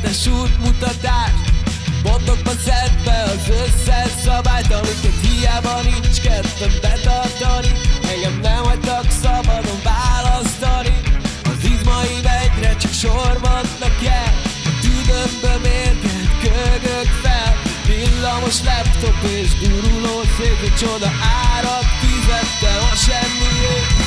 tökéletes útmutatás, pontokba szedve az összes szabályt, amiket hiába nincs kedvem betartani. Engem nem hagytak szabadon választani, az izmaim egyre csak sorvadnak el, a tüdőmbe mérgelt köhögök fel. Villamos laptop és guruló szék, egy csoda árat fizettem a semmiért.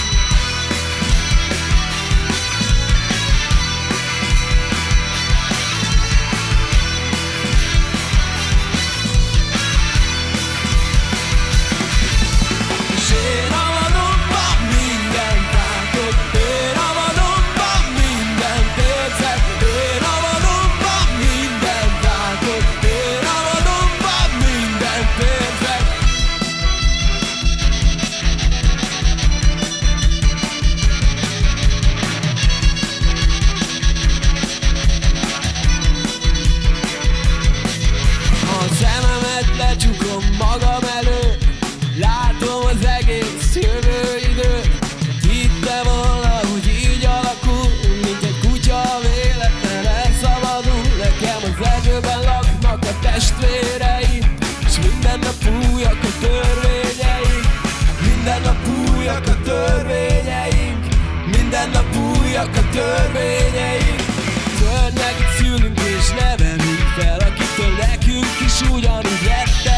Lecsukom magam elő, látom az egész jövő időt. Hittem volna, hogy így alakul, mint egy kutya véletlen elszabadul. Nekem az erdőben laknak a testvéreim, s minden nap újak a törvényeink. Minden nap újak a törvényeink, minden nap újak a törvényeink. Környeket szülünk és nevelünk fel, akitől nekünk is ugyanúgy lett.